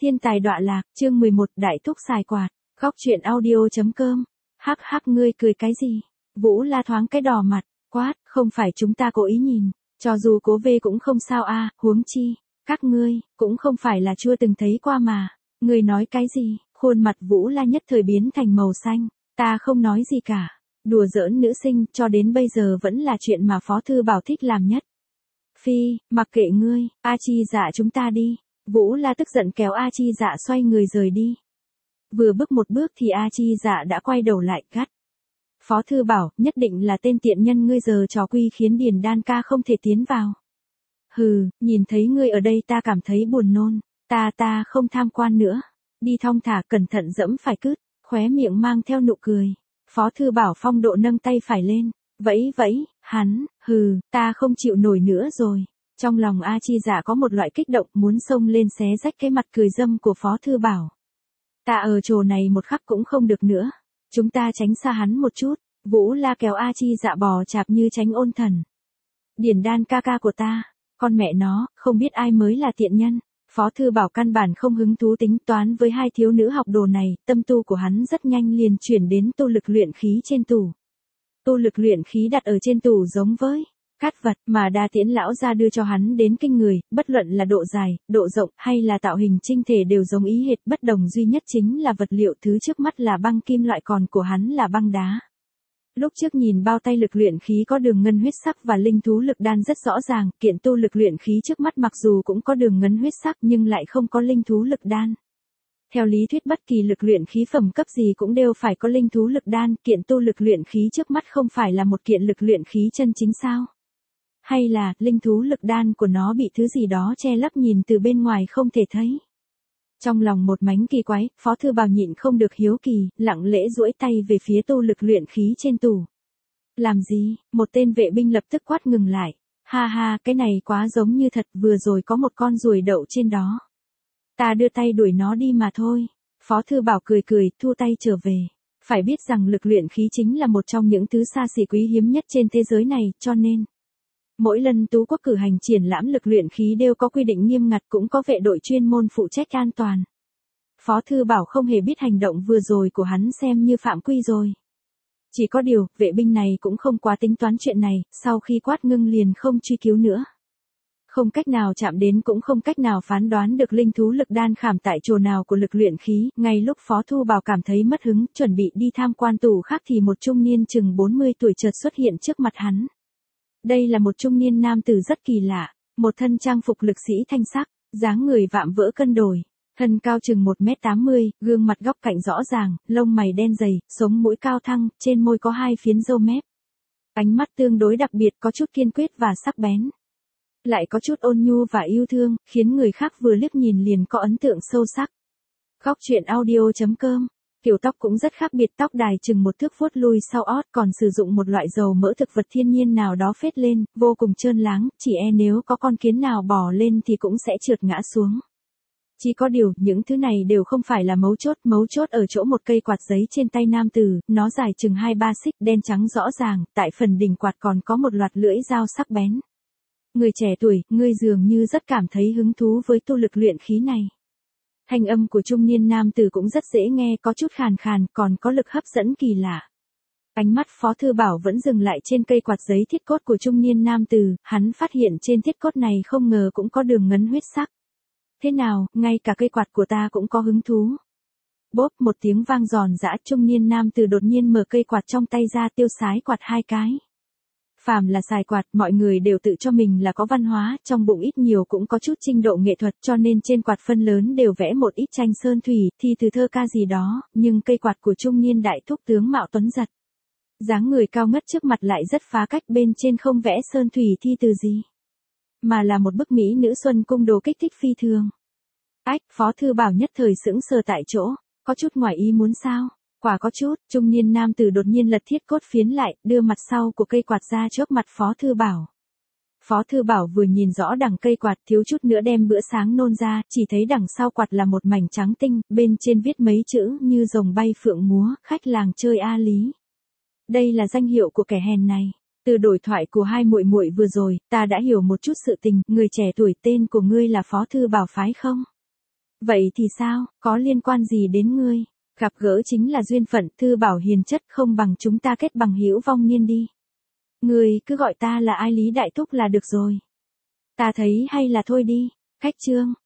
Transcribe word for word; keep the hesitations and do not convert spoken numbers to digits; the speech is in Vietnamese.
Thiên tài đọa lạc, chương mười một, đại thúc xài quạt, góc truyện audio chấm com. Hắc hắc ngươi cười cái gì? Vũ La thoáng cái đỏ mặt, quát, không phải chúng ta cố ý nhìn, cho dù cố về cũng không sao a, huống chi, các ngươi, cũng không phải là chưa từng thấy qua mà. Ngươi nói cái gì? Khuôn mặt Vũ La nhất thời biến thành màu xanh, ta không nói gì cả. Đùa giỡn nữ sinh, cho đến bây giờ vẫn là chuyện mà Phó Thư Bảo thích làm nhất. Phi, mặc kệ ngươi, A Chi dạ chúng ta đi. Vũ La tức giận kéo A Chi dạ xoay người rời đi. Vừa bước một bước thì A Chi dạ đã quay đầu lại gắt. Phó Thư Bảo, nhất định là tên tiện nhân ngươi giờ trò quy khiến Điền Đan ca không thể tiến vào. Hừ, nhìn thấy ngươi ở đây ta cảm thấy buồn nôn, ta ta không tham quan nữa. Đi thong thả cẩn thận dẫm phải cứt, khóe miệng mang theo nụ cười. Phó Thư Bảo phong độ nâng tay phải lên, vẫy vẫy, hắn, hừ, ta không chịu nổi nữa rồi. Trong lòng A Chi dạ có một loại kích động muốn xông lên xé rách cái mặt cười dâm của Phó Thư Bảo. Ta ở chỗ này một khắc cũng không được nữa. Chúng ta tránh xa hắn một chút. Vũ La kéo A Chi dạ bò chạp như tránh ôn thần. Điền Đan ca ca của ta, con mẹ nó, không biết ai mới là tiện nhân. Phó Thư Bảo căn bản không hứng thú tính toán với hai thiếu nữ học đồ này, tâm tu của hắn rất nhanh liền chuyển đến tu lực luyện khí trên tủ. Tu lực luyện khí đặt ở trên tủ giống với cát vật mà Đa Tiễn lão ra đưa cho hắn đến kinh người, bất luận là độ dài, độ rộng hay là tạo hình chỉnh thể đều giống ý hệt, bất đồng duy nhất chính là vật liệu thứ trước mắt là băng kim loại còn của hắn là băng đá. Lúc trước nhìn bao tay lực luyện khí có đường ngân huyết sắc và linh thú lực đan rất rõ ràng, kiện tu lực luyện khí trước mắt mặc dù cũng có đường ngân huyết sắc nhưng lại không có linh thú lực đan. Theo lý thuyết bất kỳ lực luyện khí phẩm cấp gì cũng đều phải có linh thú lực đan, kiện tu lực luyện khí trước mắt không phải là một kiện lực luyện khí chân chính sao? Hay là, linh thú lực đan của nó bị thứ gì đó che lấp nhìn từ bên ngoài không thể thấy? Trong lòng một mánh kỳ quái, Phó Thư Bảo nhịn không được hiếu kỳ, lặng lẽ duỗi tay về phía tu lực luyện khí trên tủ. Làm gì? Một tên vệ binh lập tức quát ngừng lại. Ha ha, cái này quá giống như thật, vừa rồi có một con ruồi đậu trên đó. Ta đưa tay đuổi nó đi mà thôi. Phó Thư Bảo cười cười, thu tay trở về. Phải biết rằng lực luyện khí chính là một trong những thứ xa xỉ quý hiếm nhất trên thế giới này, cho nên mỗi lần Tú Quốc cử hành triển lãm lực luyện khí đều có quy định nghiêm ngặt, cũng có vệ đội chuyên môn phụ trách an toàn. Phó Thư Bảo không hề biết hành động vừa rồi của hắn xem như phạm quy rồi. Chỉ có điều, vệ binh này cũng không quá tính toán chuyện này, sau khi quát ngưng liền không truy cứu nữa. Không cách nào chạm đến cũng không cách nào phán đoán được linh thú lực đan khảm tại chỗ nào của lực luyện khí, ngay lúc Phó Thư Bảo cảm thấy mất hứng, chuẩn bị đi tham quan tủ khác thì một trung niên chừng bốn mươi tuổi chợt xuất hiện trước mặt hắn. Đây là một trung niên nam tử rất kỳ lạ, một thân trang phục lực sĩ thanh sắc, dáng người vạm vỡ cân đổi, thân cao chừng một mét tám mươi, gương mặt góc cạnh rõ ràng, lông mày đen dày, sống mũi cao thăng, trên môi có hai phiến râu mép. Ánh mắt tương đối đặc biệt, có chút kiên quyết và sắc bén, lại có chút ôn nhu và yêu thương, khiến người khác vừa liếc nhìn liền có ấn tượng sâu sắc. Góc truyện audio chấm com. Kiểu tóc cũng rất khác biệt, tóc đài chừng một thước vuốt lui sau ót, còn sử dụng một loại dầu mỡ thực vật thiên nhiên nào đó phết lên, vô cùng trơn láng, chỉ e nếu có con kiến nào bò lên thì cũng sẽ trượt ngã xuống. Chỉ có điều, những thứ này đều không phải là mấu chốt, mấu chốt ở chỗ một cây quạt giấy trên tay nam tử, nó dài chừng hai ba xích, đen trắng rõ ràng, tại phần đỉnh quạt còn có một loạt lưỡi dao sắc bén. Người trẻ tuổi, ngươi dường như rất cảm thấy hứng thú với tu lực luyện khí này. Thanh âm của trung niên nam tử cũng rất dễ nghe, có chút khàn khàn, còn có lực hấp dẫn kỳ lạ. Ánh mắt Phó Thư Bảo vẫn dừng lại trên cây quạt giấy thiết cốt của trung niên nam tử, hắn phát hiện trên thiết cốt này không ngờ cũng có đường ngấn huyết sắc. Thế nào, ngay cả cây quạt của ta cũng có hứng thú. Bốp một tiếng vang giòn giã, trung niên nam tử đột nhiên mở cây quạt trong tay ra, tiêu sái quạt hai cái. Phàm là xài quạt, mọi người đều tự cho mình là có văn hóa, trong bụng ít nhiều cũng có chút trình độ nghệ thuật, cho nên trên quạt phân lớn đều vẽ một ít tranh sơn thủy, thi từ thơ ca gì đó, nhưng cây quạt của trung niên đại thúc tướng mạo tuấn giật. Dáng người cao ngất trước mặt lại rất phá cách, bên trên không vẽ sơn thủy thi từ gì, mà là một bức mỹ nữ xuân cung đồ kích thích phi thường. Ách, Phó Thư Bảo nhất thời sững sờ tại chỗ, có chút ngoài ý muốn sao? Quả có chút, trung niên nam tử đột nhiên lật thiết cốt phiến lại, đưa mặt sau của cây quạt ra trước mặt Phó Thư Bảo. Phó Thư Bảo vừa nhìn rõ đằng cây quạt thiếu chút nữa đem bữa sáng nôn ra, chỉ thấy đằng sau quạt là một mảnh trắng tinh, bên trên viết mấy chữ như rồng bay phượng múa, khách làng chơi A Lý. Đây là danh hiệu của kẻ hèn này. Từ đổi thoại của hai muội muội vừa rồi, ta đã hiểu một chút sự tình, người trẻ tuổi tên của ngươi là Phó Thư Bảo phái không? Vậy thì sao, có liên quan gì đến ngươi? Gặp gỡ chính là duyên phận, Thư Bảo hiền chất không bằng chúng ta kết bằng hữu vong niên đi. Ngươi cứ gọi ta là Ai Lý Đại Thúc là được rồi. Ta thấy hay là thôi đi. Khách trương.